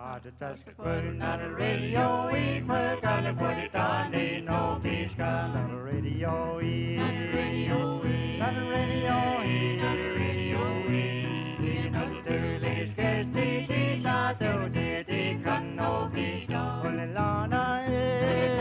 Just putting on the radio, we put on the put it on, they know peace come on the radio, on the radio, on the radio, on the radio, you know the dirty scarce the teacher, the can no be done. When the lana is,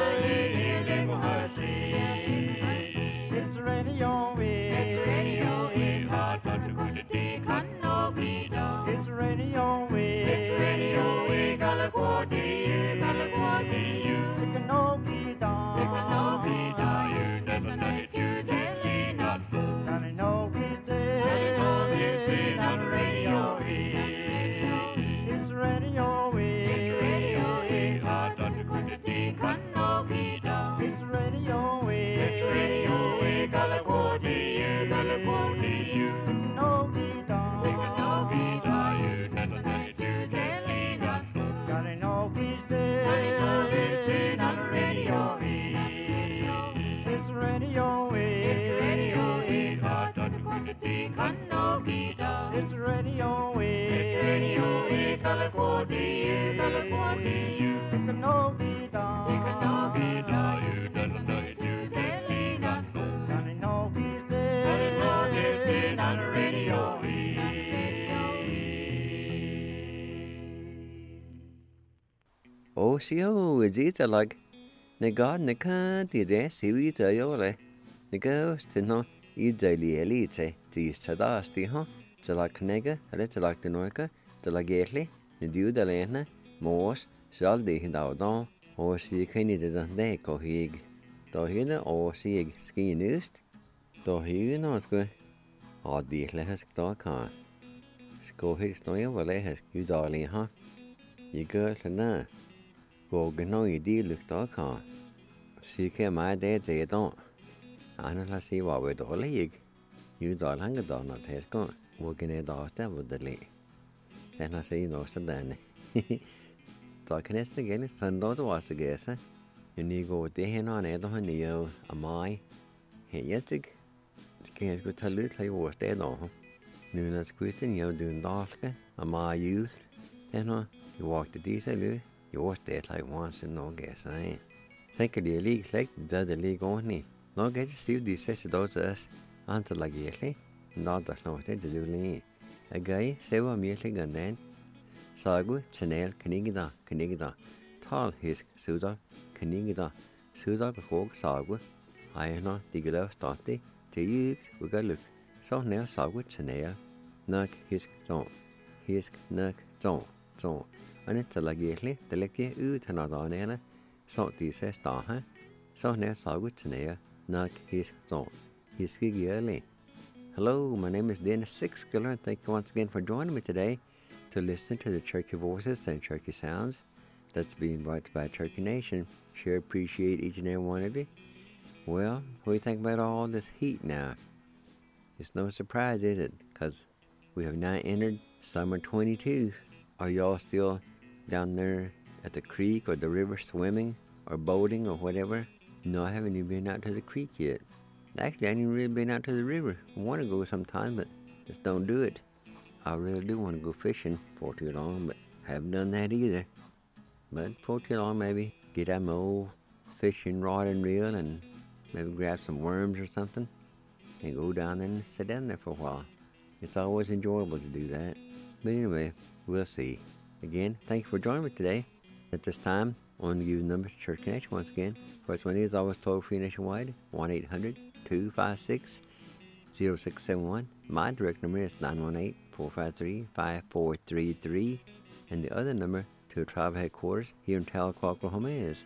it's the radio, it's the radio, hard but the good the can no be done. It's the radio, it's the radio, we gotta go to you, it can no be done, you never know it, you telling us, gotta know he's dead, on the radio, it's the radio, hard but the good the can no be done. It's the radio, we gotta go to you, it can no be done, you never know it, you telling us, gotta know he's dead, on the radio, it's the radio, hard but the good the can no be done. It's the radio, we gotta go to you, it can no be done, you never know it, you telling us, gotta know he's dead, on the radio. Ô xíu gì cho lại nè có nè có thì để xíu ý tới yếu lại nè có thì nó ý tới lì chạy thì sau đó thì ha cho lại cái cái hay cho lại cái nói cái cho lại ghét lì nè điều đó là nè mốt sau đi hiện đầu đó ô xí cái này để đây có hiền đó hiền nó ô xí skin news đó hiền nó cái họ đi lại hết đó cả có hết nói vào lại hết cái đó là ha ý cái là nè cô cái nói đi lực đó cả xí cái máy để chế đó anh là xí vào về đó lấy gì như đó là cái đó nó thế có một cái này đó chắc vô được lệ sẽ nó xí nó sẽ đàn này đó cái này sẽ cái này sân đó tôi sẽ cái sao như cô để nó này đó nhiều à mai hiện nhất cái cô thay lưỡi thay vô để đó nếu nó quyết định nhiều đường đó cái à mai yêu thế nó walk the đi sẽ lưỡi your state like once and no guess, eh? Think of the league like the league only. No get to see the session those us until like yearly. Not that's not what to do. A guy, several merely gun then. Sagu, Chanel, Canigida. Tall his Suda, Canigida. Suda, the folk, Sagu. I know the glove started. To you, we got look. So now Sagu, Chanel. Knock his zone. His knock zone. Anh ấy trở lại ghét để lấy cái thằng đó này nè, sau thì sẽ start ha, sau này sau cái chuyện này, knock his door, his cái ghế lên. Hello, my name is Dennis Sixkiller, and thank you once again for joining me today to listen to the Cherokee voices and Cherokee sounds that's being brought by Cherokee Nation. Sure appreciate each and every one of you. Well, what do you think about all this heat now? It's no surprise, is it? Because we have now entered summer 22. Are y'all still down there at the creek or the river swimming or boating or whatever? No, I haven't even been out to the creek yet. Actually, I haven't really been out to the river. I want to go sometime, but just don't do it. I really do want to go fishing for too long, but haven't done that either. But for too long, maybe get out my old fishing rod and reel and maybe grab some worms or something and go down and sit down there for a while. It's always enjoyable to do that. But anyway, we'll see. Again, thank you for joining me today. At this time, I want to give you the number to Church Connection once again. First one is always toll-free nationwide, 1-800-256-0671. My direct number is 918-453-5433. And the other number to tribal headquarters here in Tahlequah, Oklahoma is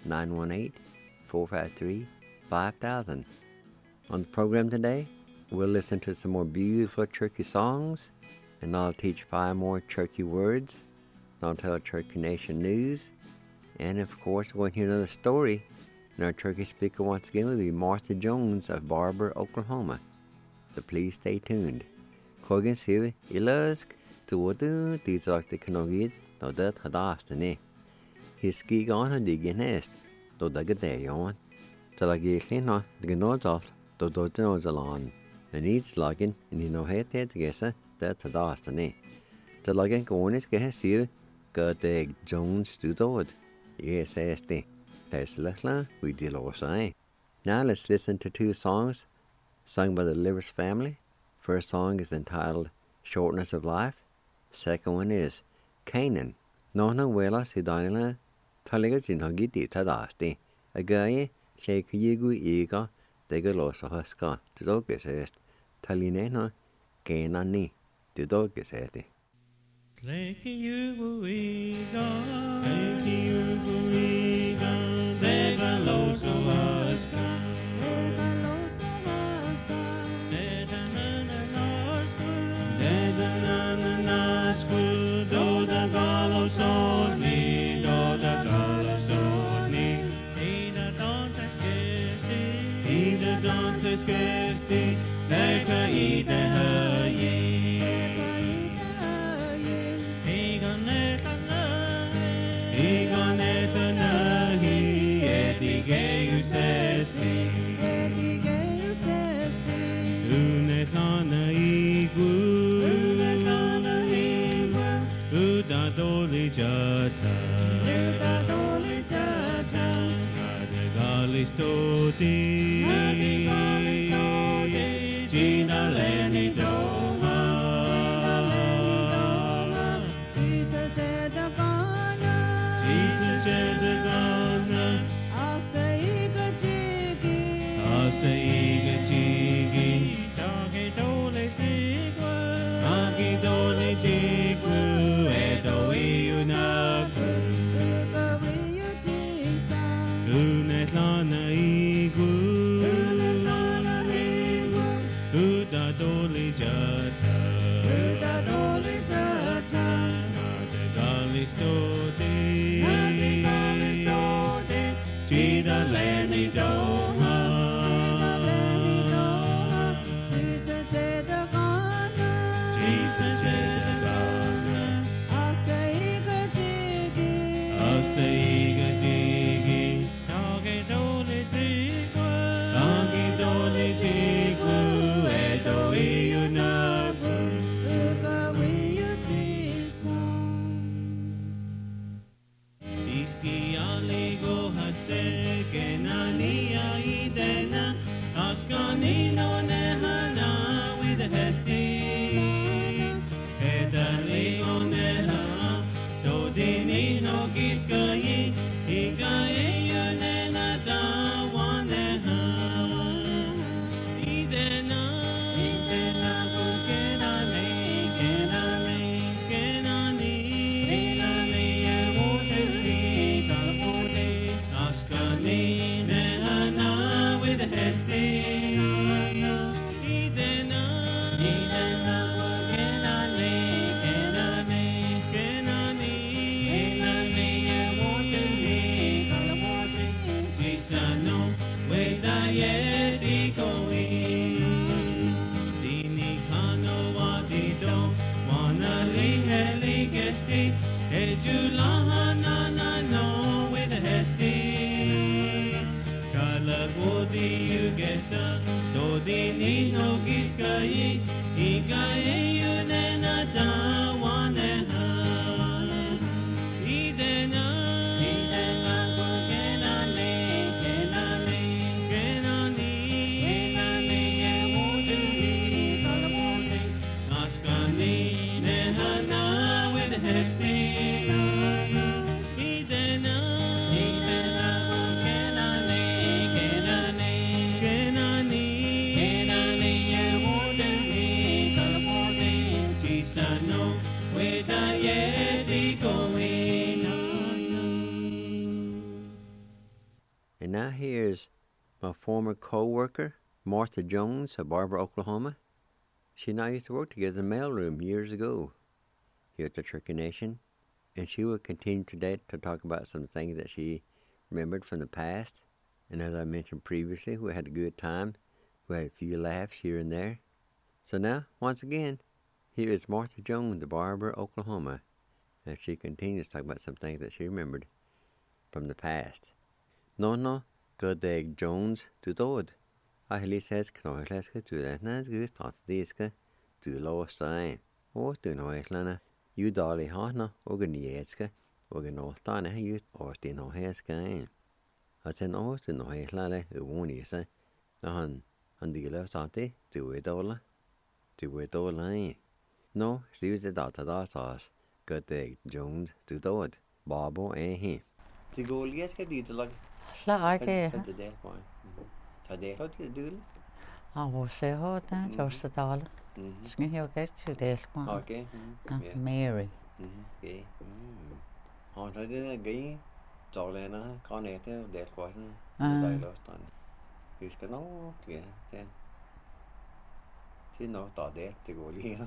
918-453-5000. On the program today, we'll listen to some more beautiful Cherokee songs, and I'll teach 5 more Cherokee words. I'll tell Cherokee Nation news, and of course we're going to hear another story. And our Cherokee speaker once again will be Martha Jones of Barber, Oklahoma. So please stay tuned. Kogan siwi ilask tuwadu tizak the kanogid do that hadastane. His ski on a digging nest do dagaday on. Till I get clean on the gnodals do dodgenozalon. And each logging and you know head to guess that hadastane. Till I get going is get siwi Godig Jones do dod. Yes, este. Tesla, we deal also. Now let's listen to two songs sung by the Livers family. First song is entitled Shortness of Life. Second one is Canaan. No wela si Daniela Taliga Jinhagiti Tadasti. A guy shake yigu ega degalosa huska. To dogges est Talinena Canani. To dogges esti. Lake Yuguiga, Lake Yuguiga, Degalosa Huska, Degalosa Huska, Dedanana Nasku, Doda Galosoni, Doda Galosoni, Ida Dantes Gesti, Leka Ida Haye. Gina Lenny Doma, Jesus Jedagana, Jesus Jedagana, I'll say Gachigi, Dagi Dole Jigu, Edo Iunaku, Unetlana Igu, Uda Doli Jata, Nade Galistote, Gida Lenny Doma, Jesus Jedagana, I'll say Gajigi, Dagi Doli Jigu, Edo Iunaku, Iski Aligo Hase, Kenania Idena, Askanino Nehana with Hesti, Edaligo Neha, Dodinino Giskayi, Ikaye Yunena Dawaneha, Idena, Askani Nehana with Hesti, Idena, Cisano Wedayeti Koi, Dini Kano Wadido, Wanali Heli Gesti, Ejulahana no with Hesti, Kalagodi Ugesa, Dodini no Giskayi, Ikaye Yunena Dawaneha, Idena, Askani Nehana with Hesti, Idena, Cisano Wedayeti Koi. And now here's my former co-worker, Martha Jones of Barber, Oklahoma. She and I used to work together in the mailroom years ago here at the Cherokee Nation. And she will continue today to talk about some things that she remembered from the past. And as I mentioned previously, we had a good time. We had a few laughs here and there. So now, once again, here is Martha Jones of Barber, Oklahoma. And she continues to talk about some things that she remembered from the past. No, Godig Jones to dod. I says Knoislaska to that Nazgus thought diska to low sign. Or to Noislana. Udali hana organietska organortana yut ostin oheska. Haten ostin oheslale uunisa. No han digela sate duedola. Duedola. No, stivet data datas. Gade Jones du dod. Babo he. Tigolieska ditalag. Slage. Hade det på. Hade det till dul. Se hoitaa tuossa täällä. Skin jo ketju delma. Okay. Mary. Okay. Han hade det gay. Tolena kan äta det kvarten. Det är lustan. Vi ska nog ja, det. Det nog ta det till golia.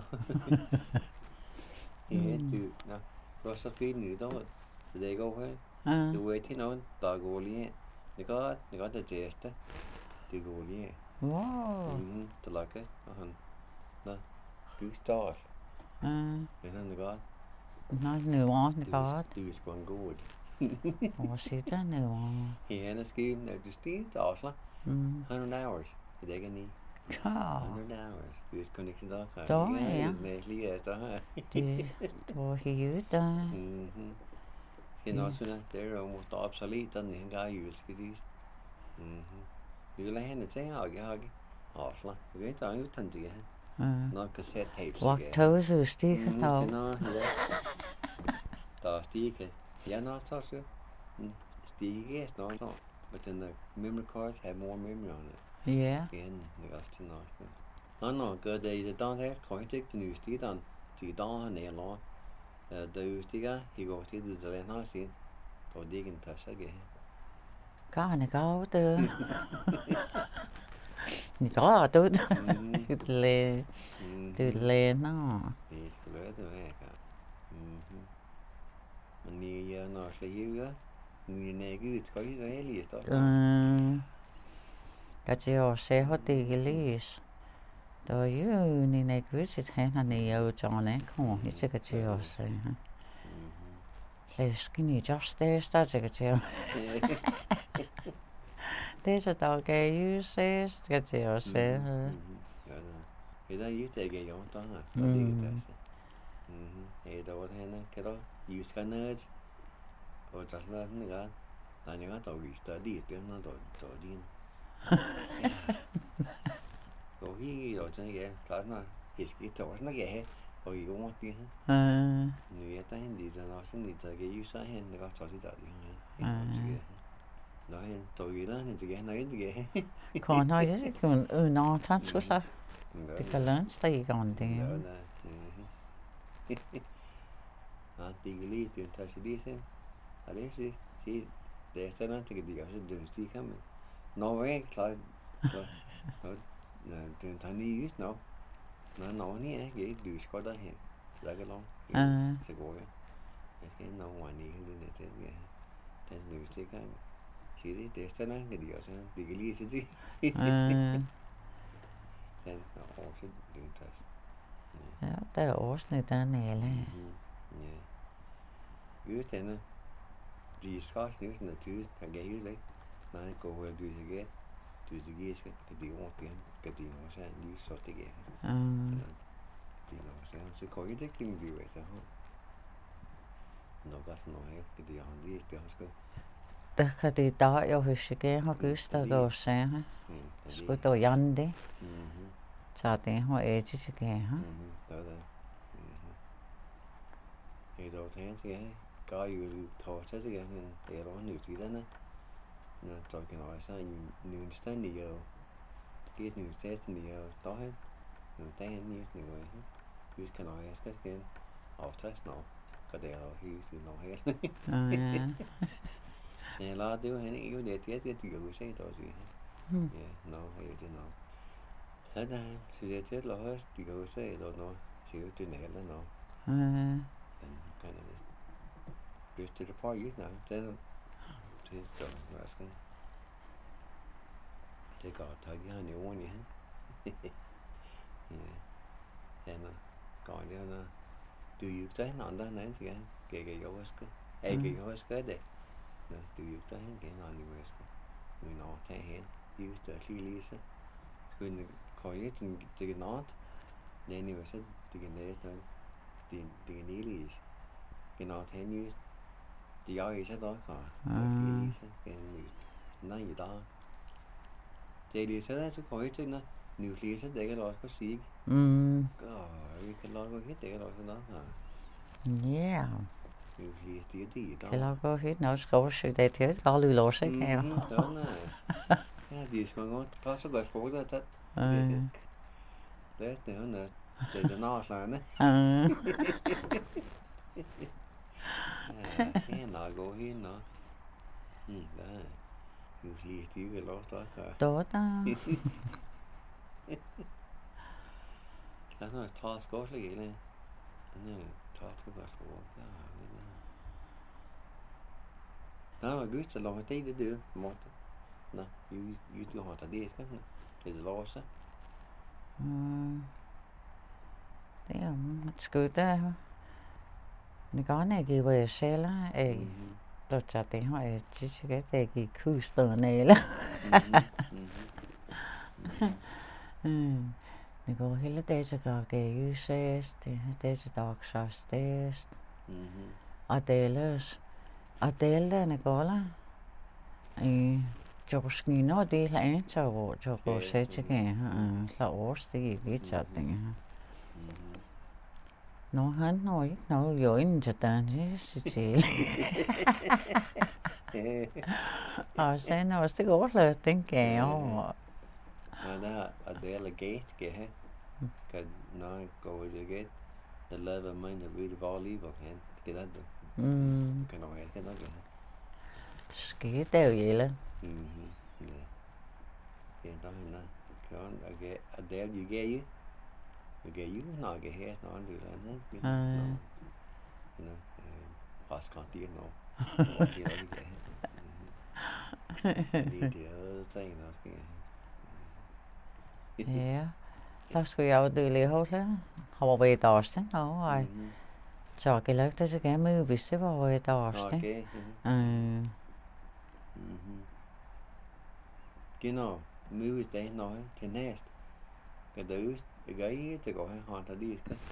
Du, na. Vad så fint nu då. Det går här. Du vet inte någon ta golia. Det går det testa. Det golia. Wow. Det lager han. Na. Gustal. Men det går. Nej, nu var det godt. Du skal en god. Hvor sitter nu? Han er skiden af det sted, der også. 100 hours. Det er ikke ni. 100 hours. Du skal ikke der. Då ja. Med lige efter her. Det var helt der. Det er også sådan, det er jo måske obsolet, den en gang jylske dis. Vi vil have hende til at have også. Vi ved ikke, at det er nok cassette tapes. Vagtøse stikker dog. Der er stikke. Ja, nok så så. Stikke er snart. But then the memory cards have more memory on it. Ja. Igen, det er også til nok. Nå, gør det i det dans her. Kan ikke det nye stidan. Til dans han er lov. Der er stikker. I går til det der har sin. Og det ikke tager sig af. Garne gav det. Ni går du. Du le nå. Det skal være det med. Men ni er når slet ikke. Ni er ikke skal ikke så heldig stå. Katsi on se hoti liis. Tuo juu, niin ei kysyt hänä niin joutuane kun itse katsi on se. Leski niin just teistä se katsi on. Teistä tauke jyseest katsi on se. Det er just det jeg gjorde der. Det er det. Der var henne, kan du huske noget? Og der er sådan noget. Der er noget der vi studerer det når der din. Og vi og så ja, klart når hiske der var sådan noget og i går det. Nu er der en lille der også en lille der kan så hen det var så det der. Nå, der er der en det nej det. Kan nej det kun nå tant skulle så. Det kan landstrig on det. Ja, det er lige det tager sig lige sen. Allez, det er sådan at det kan også det stikker men. Nå, hvad klart. Den tager ni just nå. Nå, ni er ikke du skal der hen. Der kan lov. Så går jeg. Jeg skal nå hvor ni den der ting ja. Den nu stikker. Siger det er sådan at det også det kan lige se det. Den er også det tager. Ja, der er også der næle. Ja. Just det. De skal snus naturligt kan jeg ikke. Nej, går hvor du ikke. Du ikke skal det ord det kan det også en lille så det gør. Det er også så kan jeg ikke kan blive så. Nå godt nå her det er han lige det også. Der kan det der jeg husker har Gustav går se. Skulle då Jande. Så det har jeg til sig ha. Der er det. Det er det han gør jo tog til sig men det er også nyt i denne. Nå, så kan også en ny stand i jo. Det er ny stand i jo. Der er der er ny niveau. Vi skal nå jeg skal igen. Aftast nå. Kan det også hus nå helt. Ja. Ja, la det jo han ikke jo det det det jo se der også. Ja, nå, det nå. Ja, der så det til at højst de kan jo se der nå. Siger det næle nå. Den kan det. Lyst til det på just nå. Den det så hvad skal det går tage han i ordene han. Ja. Han går det nå. Du jo tage en anden end sig han. Gik jo også. Jeg gik jo også det. Nå, du jo tage en igen anden i væske. Men nå tage hen. Just det lige så. Skulle kan jeg til det not. Nej, nu så det kan det tiền đi lì cái nó thế như chỉ có ý sẽ đó cả cái nó gì đó chạy đi sẽ sẽ có hết trên nó nhiều khi sẽ để cái lò có xí cái lò có hết để cái lò đó hả yeah nhiều khi tí đó cái lò có hết nó có sự để thiếu có lười lỗ sẽ nghe đó nè cái gì mà ngon có số gọi phố ra thật đấy nữa để cho nó là nữa cái nọ gỗ hiên nọ đó nhiều khi tí cái lò đó cả tốt đó đó là toss có cái gì này nó toss có cái đó là good cho lòng thấy được một nè you too hot đi cái này thì lost á thế là good đó你講呢叫為寫啦，都就電話只嘅第幾 cruise 你啦，你講起啦，第一個嘅 usage，第一個 doctor's test，Adele你講啦，做嘅呢啲咧就個寫嘅係我自己做定。nó hắn nói nó dối cho ta chứ gì sẽ nó sẽ có là tiếng kẹo đó ở đây là gate kìa cái nó có cái gate the love mind of the volley vào hand cái đó được cái nói cái đó cái teo vậy lên cái đó là còn ở đây gì ghê chứ cái yếu nó cái hết nó được là nó pass con tiền nó thì nó đi điều say nó cái yeah nó skulle jag du hålla har vi idag sen då så cái lagt det så kan man ju se vad idag sen cái nó mưu cái nói thế này cái thứ cái gáy thì gọi hoàn thành đi cái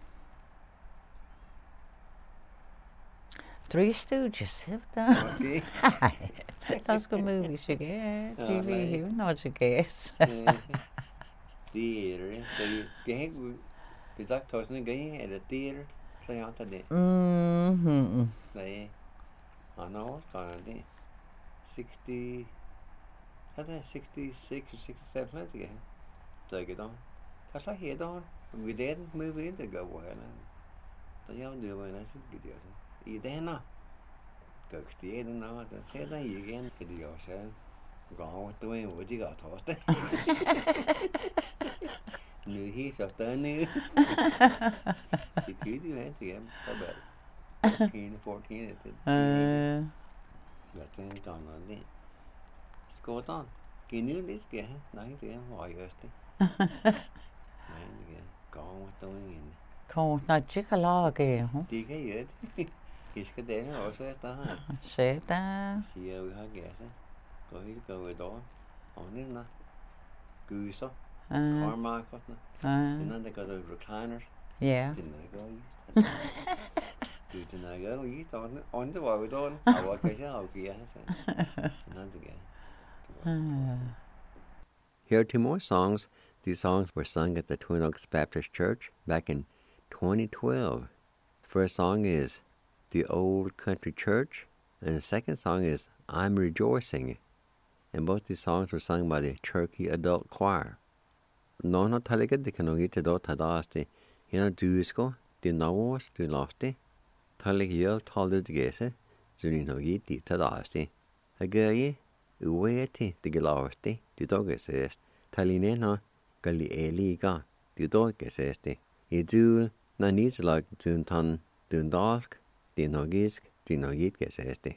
Three Stooges đó đó ska movies ju det TV hiểu nó ju guess theater cái cái giác thôi nên cái là theater sao nhau ta đấy đấy nó còn đấy 60 hay là 66 or 67 gì hết rồi cái đó thật là hiện đó người đến mới đến từ gạo vậy là tao giáo điều mà nó sẽ cái điều gì ý đến nó cực tiết nó sẽ là gì cái điều sẽ gõ tôi mới chỉ gõ thoát người hi sợ tới nữa thì cứ như thế thì em có bệnh 14 thì là trên còn nó đi score on cái nước đấy kìa nói thì em hỏi rồi con tôi nhìn không nó chỉ có lo kìa không thì cái gì đấy thì cái đấy nó sẽ ta chiều ha kìa sẽ có cái cơ đó họ biết nó cứ số car market nó nó có rồi recliners yeah thì nó có thì nó có ý to nó on cái vào đó họ cái chứ họ kia nó thì Here are two more songs. These songs were sung at the Twin Oaks Baptist Church back in 2012. The first song is The Old Country Church, and the second song is I'm Rejoicing. And both these songs were sung by the Cherokee Adult Choir. No, not Taliga, the Kanogita do Tadasti. Hina Dusko, the Nawos, the Lofty. Taligil told the Gese, Zuninogiti Tadasti. Agaye, Uweti, the Gilawsti, the Dogesest. Taline no. Gali eliga, the dog gesesti. I do na needs like Dunton, Dundalk, Dinogisk, Dinogit gesesti.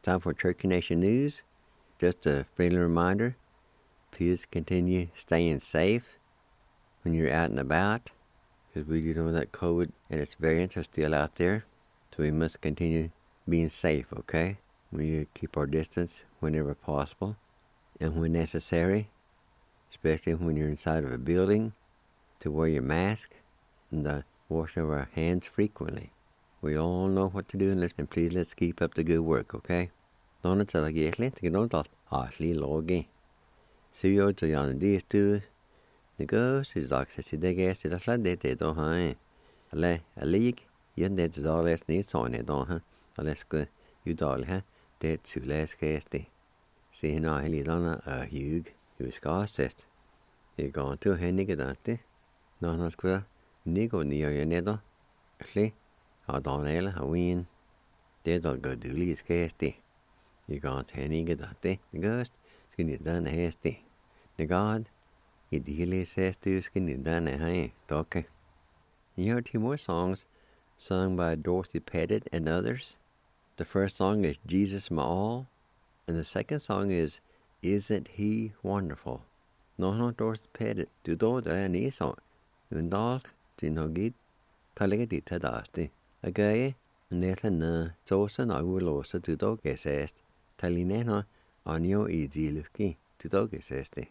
time for Turkey Nation News. Just a friendly reminder, please continue staying safe when you're out and about, because we do know that COVID and its variants are still out there. So we must continue being safe, okay? We keep our distance whenever possible and when necessary, especially when you're inside of a building, to wear your mask and wash our hands frequently. We all know what to do, and please let's keep up the good work, okay? Donna tell a gately to get on that Ashley logi. See you to yon these two. The ghost is like says the guest is a flat day to high. A leak, yen dead to all less needs on it on her. Let's go, you doll, huh? Dead to less casty. See no, I lead on a hug. He was caused. You're going to Henny get at it. No, not square. Nigo near your needle. Actually, I don't know how win. Dead all go do least casty. You're going to Henny get at it. The ghost, skinny done hasty. The god, he dearly says to skinny done a high. Okay. You heard 2 more songs sung by Dorothy Pettit and others. The first song is Jesus My All, and the second song is Isn't He Wonderful? No, Dorothy Pettit, du då det ni så. Undalk, till något, talega dit tadasti. Agaye, nästan såsen av låsa du då gesest. Talinena, anjo I dilufki, du då gesesti.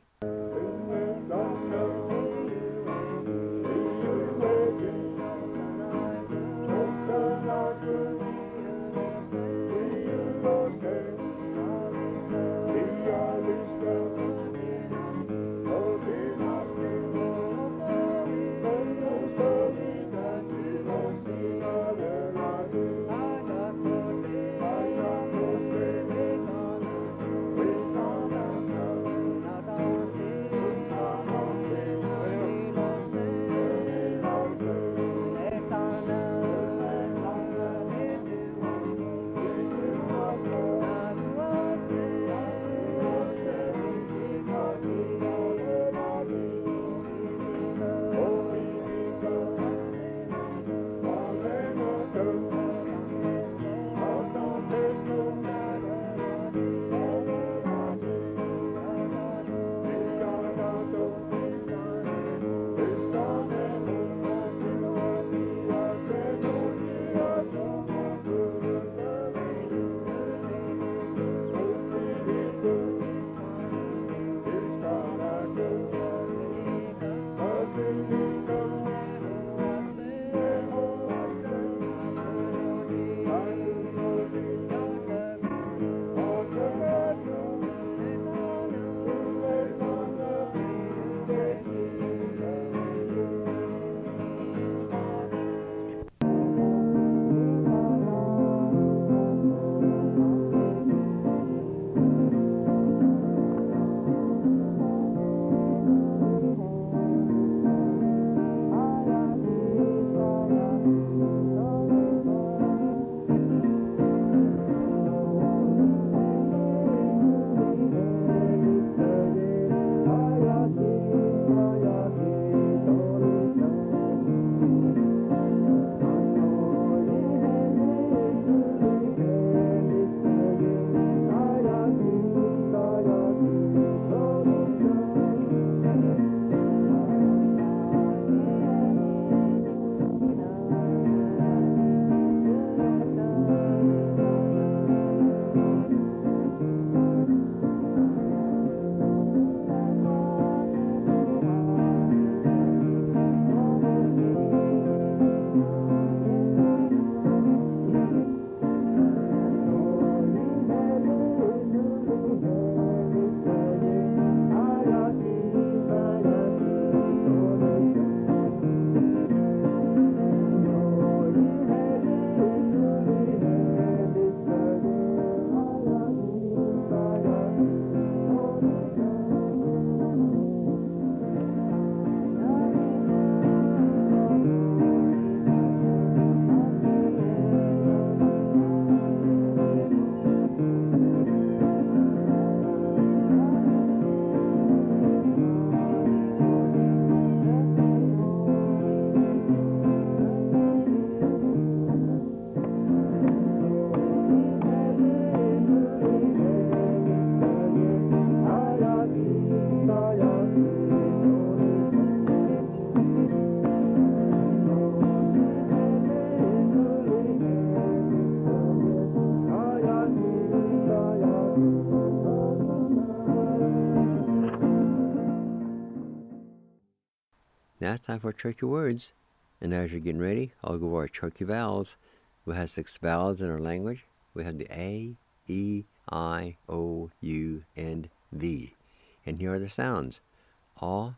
Now it's time for tricky words. And as you're getting ready, I'll go over our tricky vowels. We have 6 vowels in our language. We have the A, E, I, O, U, and V. And here are the sounds. A,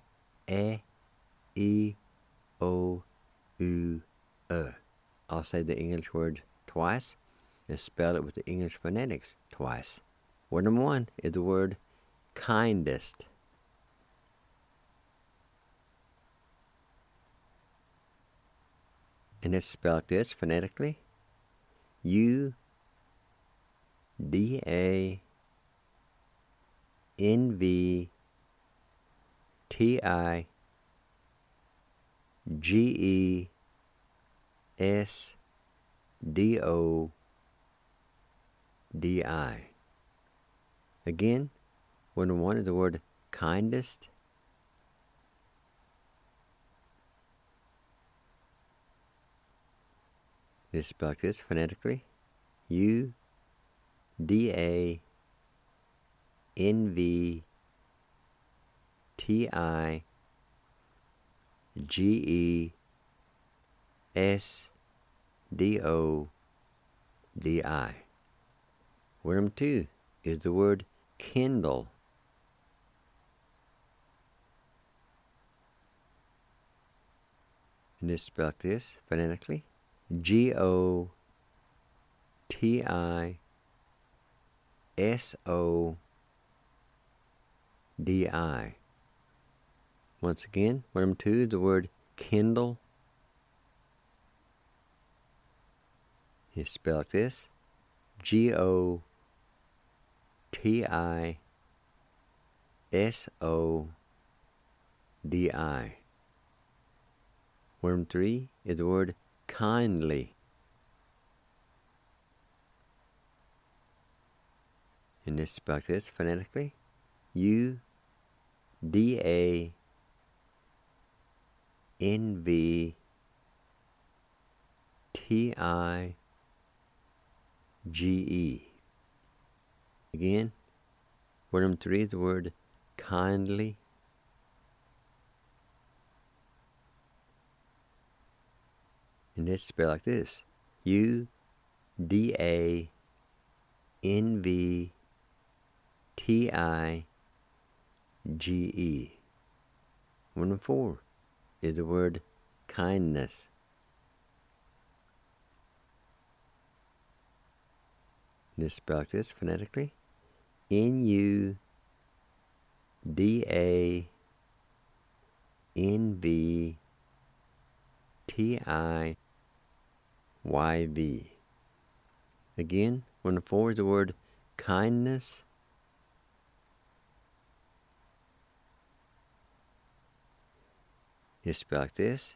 E, O, U, I'll say the English word twice and spell it with the English phonetics twice. Word number 1 is the word kindest. And it's spelled this phonetically. UDANVTIGESDODI. Again, word number 1 is the word kindest. It's spelled this phonetically. UDANVTIGESDODI. Word number 2 is the word kindle. And it's spelled this phonetically. GOTISODI. Once again, word number 2 is the word kindle. It's spelled this. GOTISODI. Word number 3 is the word kindly. And it's spelled this phonetically. UDANVTIGHTLY. Again, word number 3 is the word kindly. And it's spelled like this. UDANVTIGHTLY. Word number 4 is the word kindness. And it's spelled like this phonetically. NUDANVTIGHTLY. Again, word number 4 is the word kindness. It's spelled like this.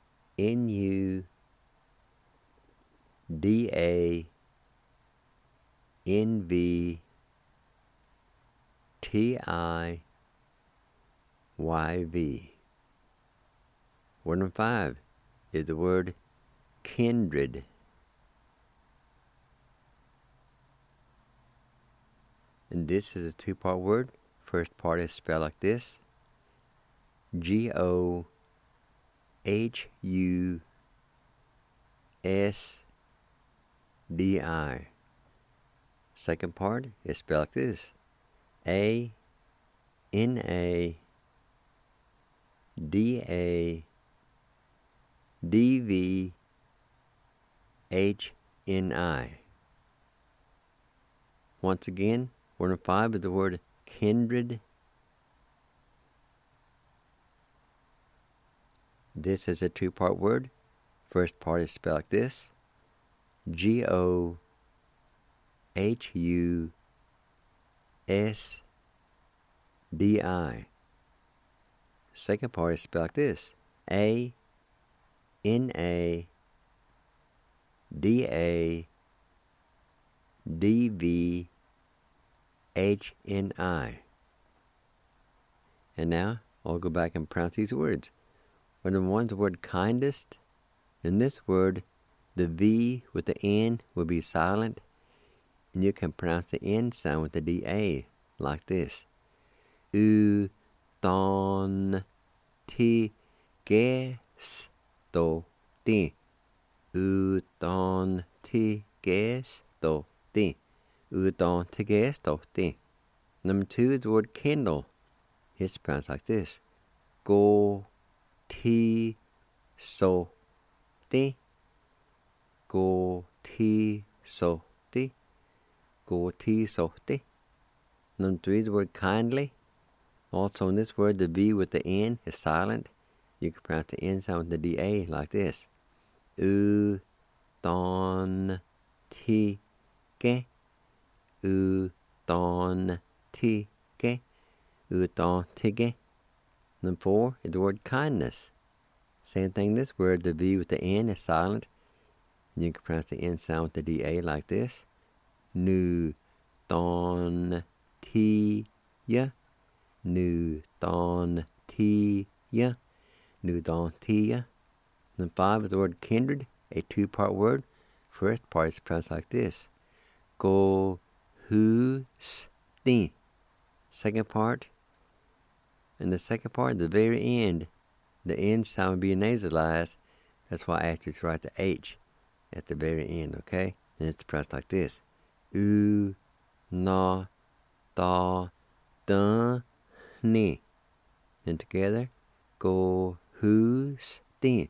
NUDANVTIGHTY. Word number 5 is the word kindred. And this is a 2-part word. First part is spelled like this. GOHUSDI. Second part is spelled like this. ANADADVI. HNI. Once again, word number 5 is the word kindred. This is a 2-part word. First part is spelled like this. GOHUSDI. Second part is spelled like this. ANADADVI. HNI. And now I'll go back and pronounce these words. Word number 1 is the word kindest. In this word, the V with the N will be silent, and you can pronounce the N sound with the DA like this. U, thon, ti, gestotti. Utan gestotti. Utan gestotti. Number 2 is the word kindle. It's pronounced like this. Go ti so ti. Go ti so ti. Go ti so ti. Number 3 is the word kindly. Also in this word, the V with the N is silent. You can pronounce the N sound with the DA like this. U don ti ge. U don ti ge. U don ti ge. Number 4 is the word kindness. Same thing this word, the V with the N is silent. And you can pronounce the N sound with the DA like this. Nu don ti ya. Nu don ti ya. Nu don ti ya. Number 5 is the word kindred, a 2-part word. First part is pronounced like this. Go hu sti. Second part, and the second part at the very end, the N sound will be nasalized. That's why I asked you to write the H at the very end, okay? And it's pronounced like this. U na da da ni. And together, go hu sti.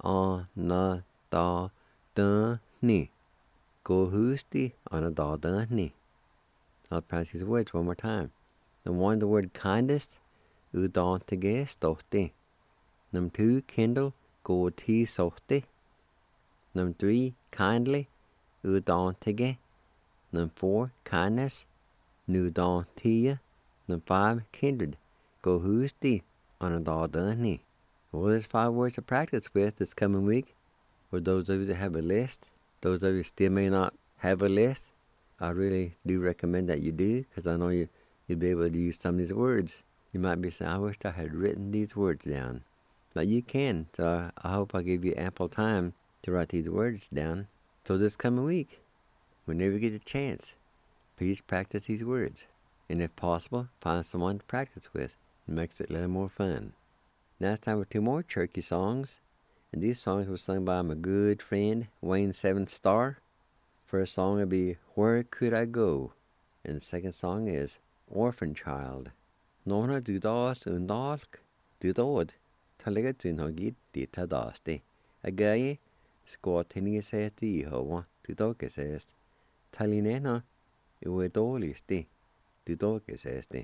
Na da da ni. Go hu sti na da da ni. I'll pronounce these words one more time. Number 1, the word kindest. Udan tige stotti. Number 2, kindle. Go ti sotti. Number 3, kindly. Udan tige. Number 4, kindness. Nudan tia. Number 5, kindred. Go husti on a dani. Well, there's 5 words to practice with this coming week. For those of you that have a list, those of you still may not have a list, I really do recommend that you do, because I know you'll be able to use some of these words. You might be saying, I wish I had written these words down. But you can, so I hope I give you ample time to write these words down. So this coming week, whenever you get a chance, please practice these words. And if possible, find someone to practice with. It makes it a little more fun. Now it's time for 2 more Cherokee songs. And these songs were sung by my good friend, Wayne Seven Star. First song will be Where Could I Go? And the second song is Orphan Child. Nona dudas undalk dudod. Talaga tunhogit di tadasti. Agaye squatini sesti hoa tudokesest. Talinena uedolisti tudokesesti.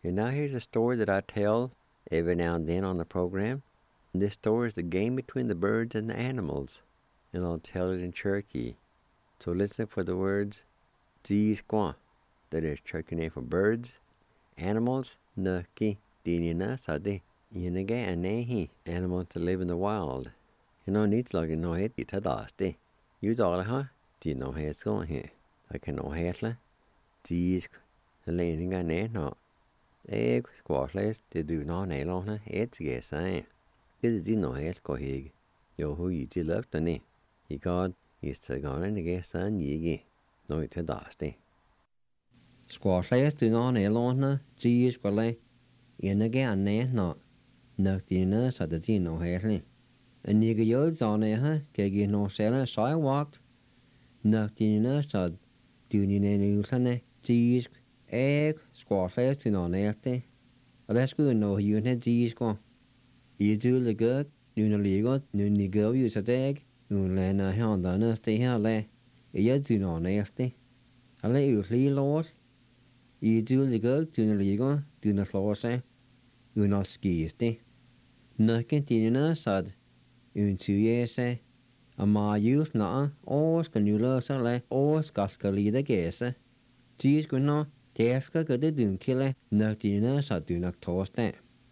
And now here's a story that I tell every now and then on the program. And this story is the game between the birds and the animals. And I'll tell it in Cherokee. So listen for the words Tzii-squaw. That is Cherokee name for birds, animals, nuki, dinina, sadi, yinage, and nehi, animals that live in the wild. You know, needs like no head, it's a dusty. You all, huh? Do you know how it's going here? I can know how Tzii, the landing on there, no. Egg, squashless, they do not nail on her, it's guess, eh? It is no head, go hig. Yo, who you did love to me. He got, he's to go in the guess, and ye. No, it's a dusty. Squashless do not nail on her, Tzii, squally. In again, nay, not. Noctina, so the tea no hairly. A nigger yards on a huh, gaggy no sailor, so I walked. Noctina, so do you need a Tzii, egg, squashless in on airty. Let's go no you had Tzii squaw. You do the good, you know, legal, you need go use a egg, you land a hand on us, stay here, lay. You do not airty. I let you flee, Lord. You do the good, do not legal, do not floor say. You not skisty. Nothing dinner sad. You 2 years say. A ma youth na, or scanula sale, or scascali the guess. Cheese good no, Teska good the doom killer, nothing sad do not toast that.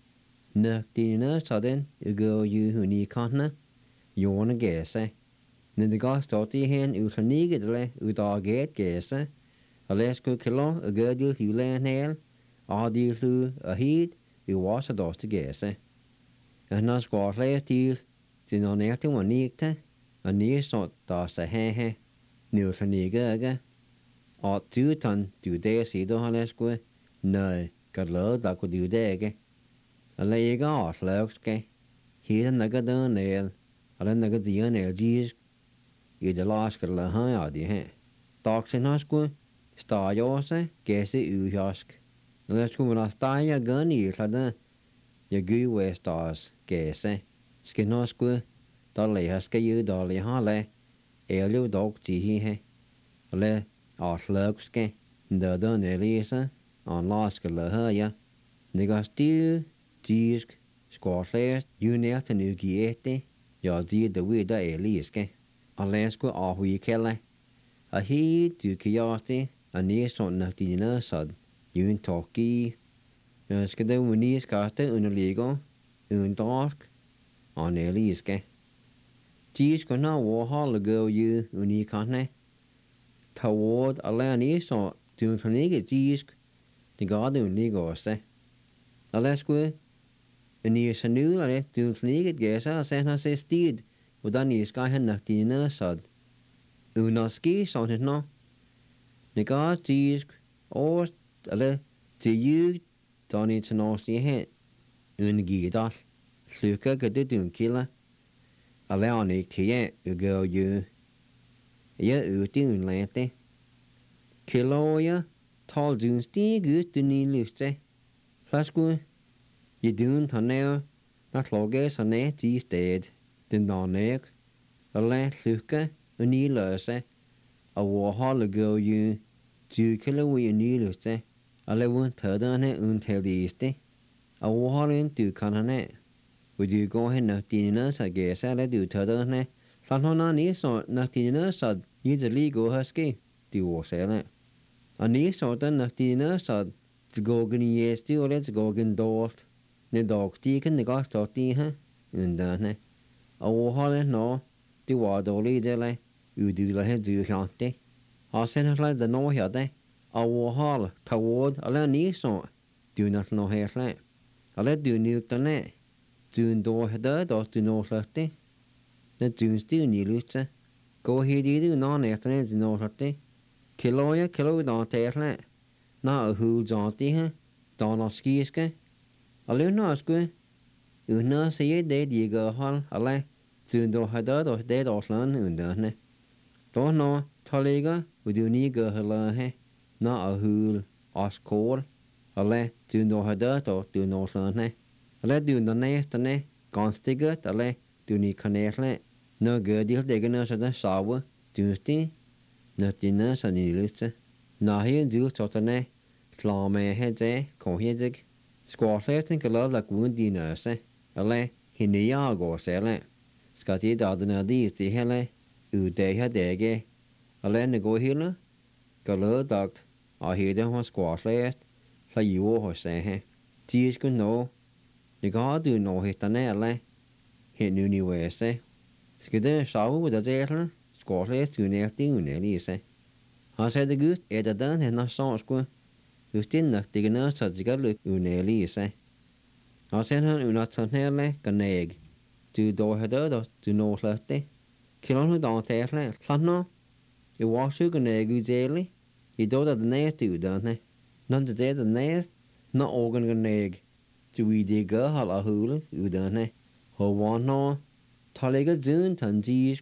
Nothing sudden, you go you who need continent. You wanna guess, eh? Then the gas started hen, you can negate, you dog get guess, eh? A less good kilo, a good you land hail, all you through a heat. You wash a dust to guess, eh? And not squash last deal, sin on everything one neat, a near sort dust a he, new for nigger, or 2 ton, 2 days, see the honest go, no, got low, that could do deg. A leg off, lurkske, here and nugget down nail, or a nugget the nail, geez, you the last got a high out, you he. Dogs in us go, star yours, guess it, you ask. Let's go when I start your gun, you had your goo west stars, guess, eh? Skin no square, dolly has got you, dolly holly, you dog, tea, he. Le, or slugske, the done Elisa, on lost her, ya. Nigga stew, cheese, squash, you nail to new giete, your dear the weird Eliske. Unless go off we kill a he to curiosity, a near son of dinner sod. Un talkie. Ska det unis kaste underliggå, un dark, on eliske. Tis ska na warhol go you unikane. Toward a lani so to nige tis, the god unigose. A lesque, and is a new let to nige gesa, send us a steed, with an is guy and nachtina sod. Unoski son it no. The god tis, or alle til you Donny to know see hit un gidal sluka good dun killer allow nick to yet you go you dun lante kilo ya tall dun stee good to need luste flash go you dun tonel not loges on net these dead den non neck a la sluka uni lose a war hall go you 2 kilo we need luste I live on until the east. I walk into Canane. Would you go ahead and diners? I guess I let you turn. Sanhona is not diners, so usually go husky. Do you say that? A niece or the diners, so to go in yes, do let's go in doors. The dog taken the gas to tea, huh? And done. I walk no, the water leader, you do like do you I'll send her like the no here. I will haul toward a land so do not know hair flat. I let do new the net. June door head or to know thirty. The June still need lutzer. Go here, you do non afternoons in no 30. Kilo don't take flat. Now who's on the Donald skiske. I live no square. You know, say dead you go hall, a lay. June door head or dead or land and done. Don't know, Toliga, would you need go her not a hool, os coal, a le, do no her dirt or do no sun, a le do the nest and ne, gone stigger, a le, do need connect, no good deal digging us at the sour, do stay, not dinners and illuster. Now here do sort of ne, slá mé head é cóhéidig, squáléirtin go le gún díine sa, a le hinnaí ágó sé le. Scatí dadanna díos tí heile ú déthe déige, a le na ggóhíle go le dagt á héide ho squáléist le dúótha séthe. Tíos go nó, na gáú nóhéit an é le, hinú ní wésa. Scuide sáú a déirle, squáléist únéirtí úné lísa. Há sé de gút a dan he na sáscu, gus tínnach di gná sa digalú úné lísa. Há sé han úna tanhéle gan néig, tú dóhedá tú nóhlachti. Kilónú dá téirle, chladná, I wású gan néig ú déli, I dóda de néist ú danne. Nan de dé de néist, na ógan gan néig, tú I dí gahal a húla ú danne. Hó bháin ná, talige dún tan dísk,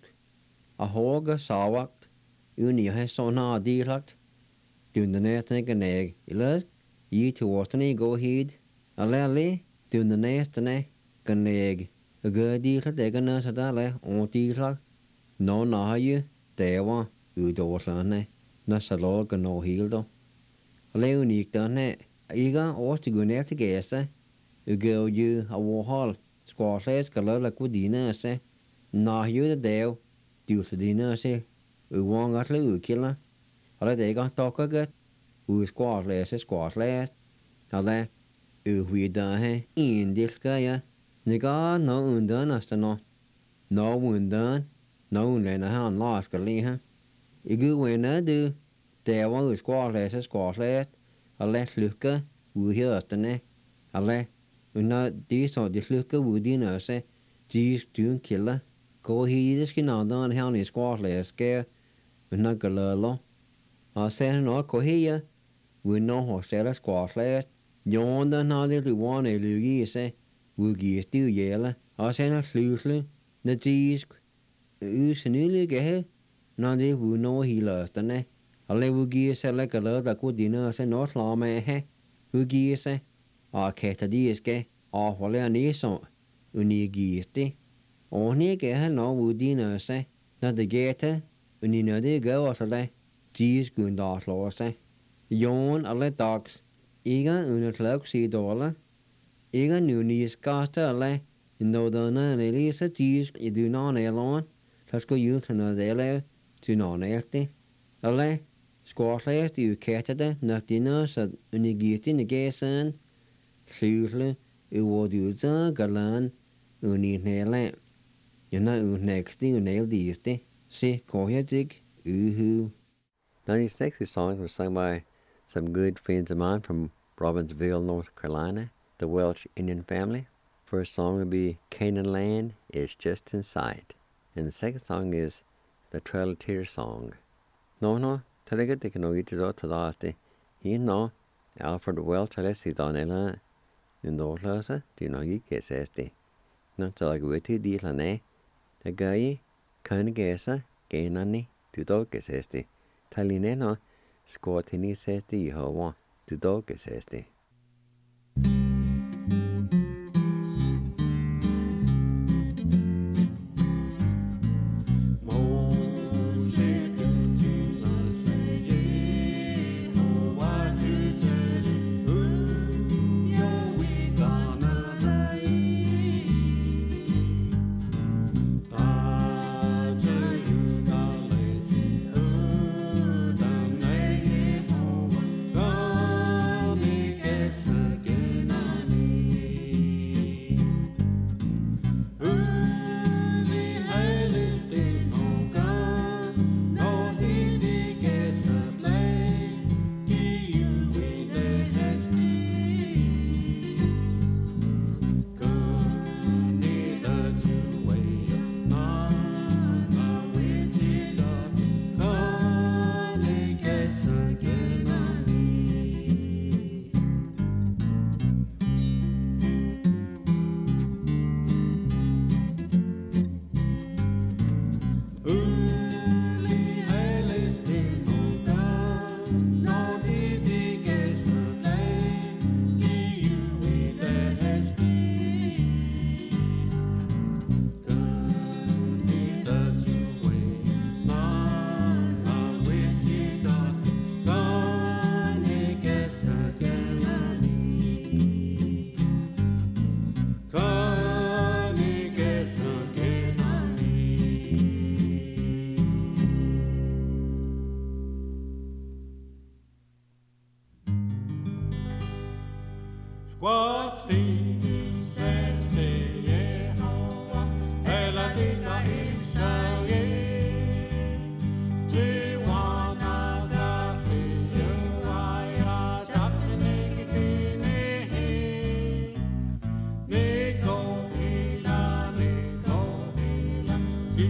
a hóga sáwacht, úní a sóna a dílacht, dún de néistna gan néig, I le, í tú wástana go híd, a le, dún de néistna gan néig, a go dílacht ag an nás a da le, ó dílacht, nó náhaú, déwa, ú dóslanne, na sa ló gan nó híldó. A le úník danne, iga ósti gúnéirta gésa, u go ú a bhóhál, squáléis go le gudína sa, náhaú a déw, dúsa dína sa, u bháingat le úcila, a le déga tócagat, u squáléis a squáléis, a le, u huidahe, dílga ya, na gá nó undan asta nó, nó undan, nó unlena ha an lás go líha. I gu wena du, déwa u squáléis a squáléis, a le slúca, u hiastane, a le, una dís ó di slúca u dína sa, dís dún killa, go hídis gin andan hean I squáléis ge, una galalo. A sé nó cohíja, u nó ho séla squáléis, Jónda nádir luáin é lugi sa, u gís dú yéla, a sé na slúslu, na dísk, u sanúlu gehe, nádir u nó hílastane, a le u gís sa le galad a gudína sa nó sláma ehe, u gís sa, a kéta díske, a hole a nísó, u ní gísti. Óhní gehe nó u dína sa, na de géta, u ní nadi gau a le, dís gún dásló sa. Jón a le dags, Iga una tlauk si dóla, Iga nu níos gasta a le, nó dana an Elisa dís I dú ná élán, tas go yúltana déile tú ná éirti. A le, squáléist U kétada nach dína sa unig gíti na gésan, slúsle U wódúza galán uní néile. Yna U nexti U néil dísti, si kóhédig uhu. 96, this song was sung by some good friends of mine from Robbinsville, North Carolina, the Welsh Indian family. First song would be Canaan Land is Just in Sight. And the second song is the Trail of Tears song. No, talaga de kano ito do tadaste. He no, Alfred Welsh talesi donela, nindolasa, di no gi kesesti. No talaga witi di lane, the guy kan gesa, gainani, to do kesesti. Taline no, squatini sesti Yehovah, to do kesesti.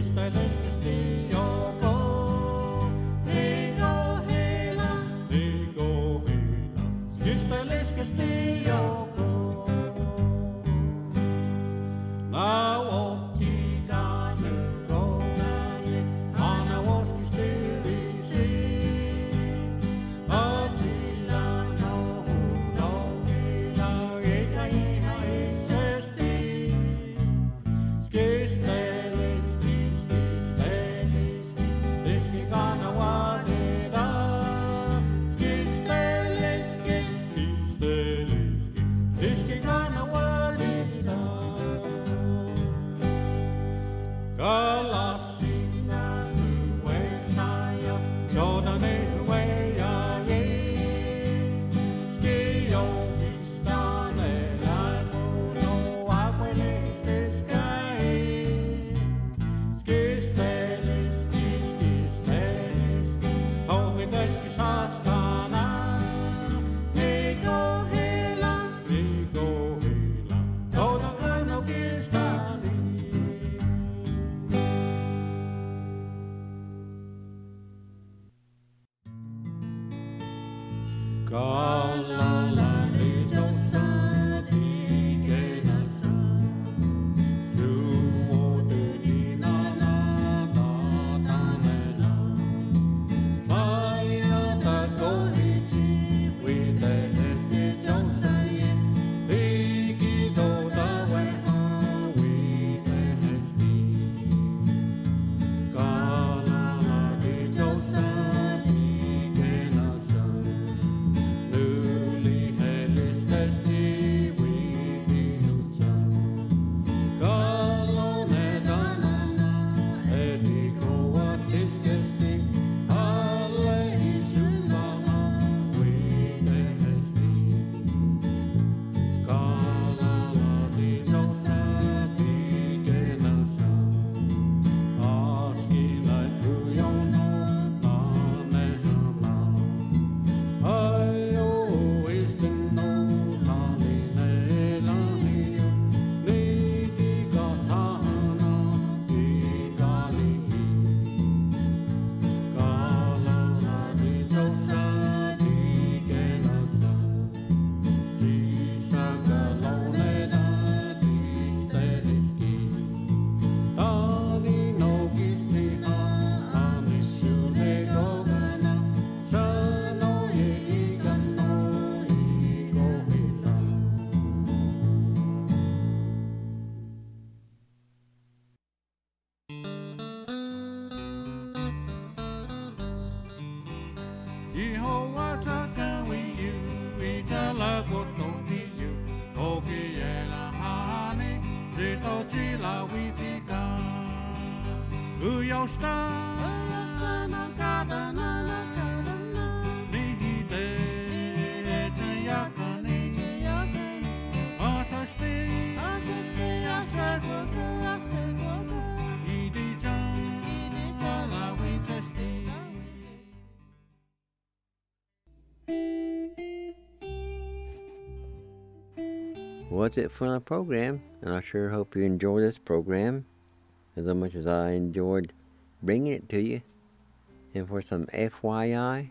Well, that's it for the program, and I sure hope you enjoy this program as much as I enjoyed bringing it to you. And for some FYI,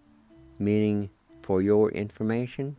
meaning for your information.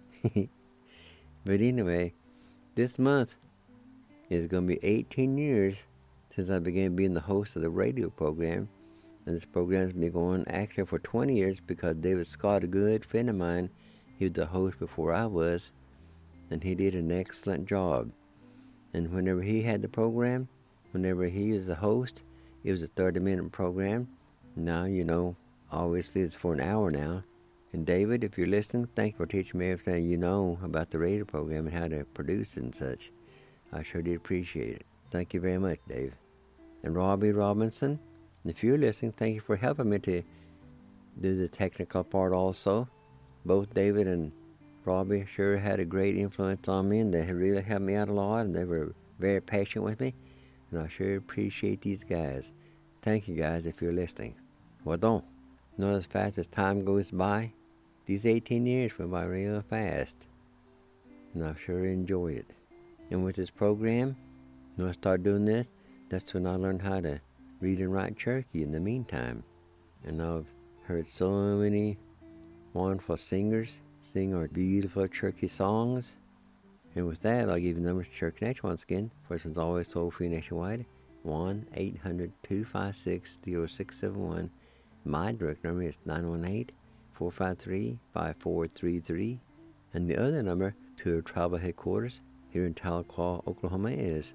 But anyway, this month is going to be 18 years since I began being the host of the radio program. And this program's been going actually for 20 years because David Scott, a good friend of mine, he was the host before I was, and he did an excellent job. And whenever he had the program, whenever he was the host, it was a 30-minute program. Now, you know, obviously it's for an hour now. And David, if you're listening, thank you for teaching me everything you know about the radio program and how to produce it and such. I sure did appreciate it. Thank you very much, Dave. And Robbie Robinson, if you're listening, thank you for helping me to do the technical part also. Both David and Robbie sure had a great influence on me, and they really helped me out a lot, and they were very patient with me. And I sure appreciate these guys. Thank you guys if you're listening. Well, don't. Not as fast as time goes by. These 18 years went by real fast. And I sure enjoyed it. And with this program, when I started doing this, that's when I learned how to read and write Cherokee in the meantime. And I've heard so many wonderful singers sing our beautiful Cherokee songs. And with that, I'll give you the numbers to Cherokee Nation once again. First one's always toll-free nationwide, 1-800-256-0671. My direct number is 918-453-5433. And the other number to our tribal headquarters here in Tahlequah, Oklahoma is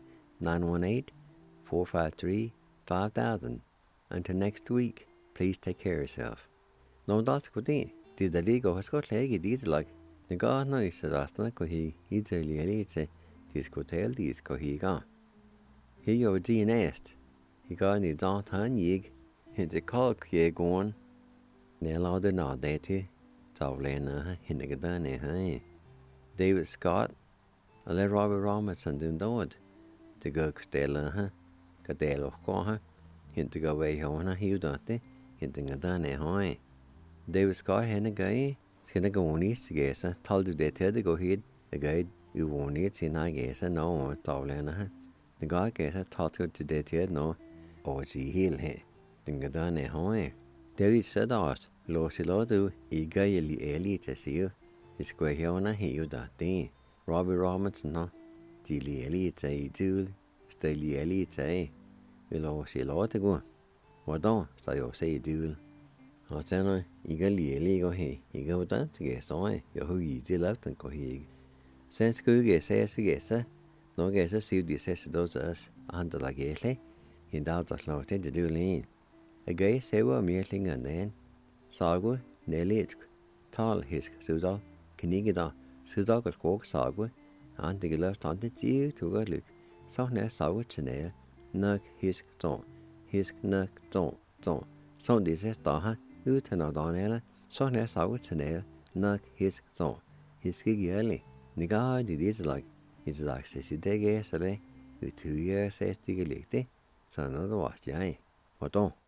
918-453-5000. Until next week, please take care of yourself. No doubt with me, did the legal has got leggy these like the God knows that Astana Kohi, he's a lielite, his hotel these Kohi gone. He your nest. He got any don't han yig, in the call ye gone. Nell the not deity, Tavlena, Hinnigadane, hey. David Scott, a let Robert Robinson do it. The go Stella, Cadelo Quaha, hint to go away home, he don't they, hinting a done, hey. David Scott had a guy, skin a go on east guess, told you that the go ahead, a guide you won't eat in I guess, no one, Tavlena. The guy guess I taught you to that here, no, or see hill, hey. Think a done, hey. David said, us, Lossi Lodu, eager early to see you. It's quite here on a hill that day. Robbie Robinson, no, Dilly Ellie say, Jule, Stilly Ellie say, we'll see a lot to go. What don't, so you'll say, Jule. I said, no, eager Ellie go here, you go down to get so you who easy left and go here. Since good guess, no guess, see this says those us, under like Ashley, in doubt the slow to do lean. A gay say, well, meeting and then. Sagwa, Nelly, tall his Suzel, Kinigida, Suzel got walk Sagwa, and the left on the dew to go look. So now Sagwa Chanel, Nuck his zone, his nuck zone. So this is Daha, who turn out on Ella, so now Sagwa Chanel, Nuck his zone, his gig early. Nigga, it is like, it's like 60 days yesterday, with 2 years says the elected, so another was jay. What don't?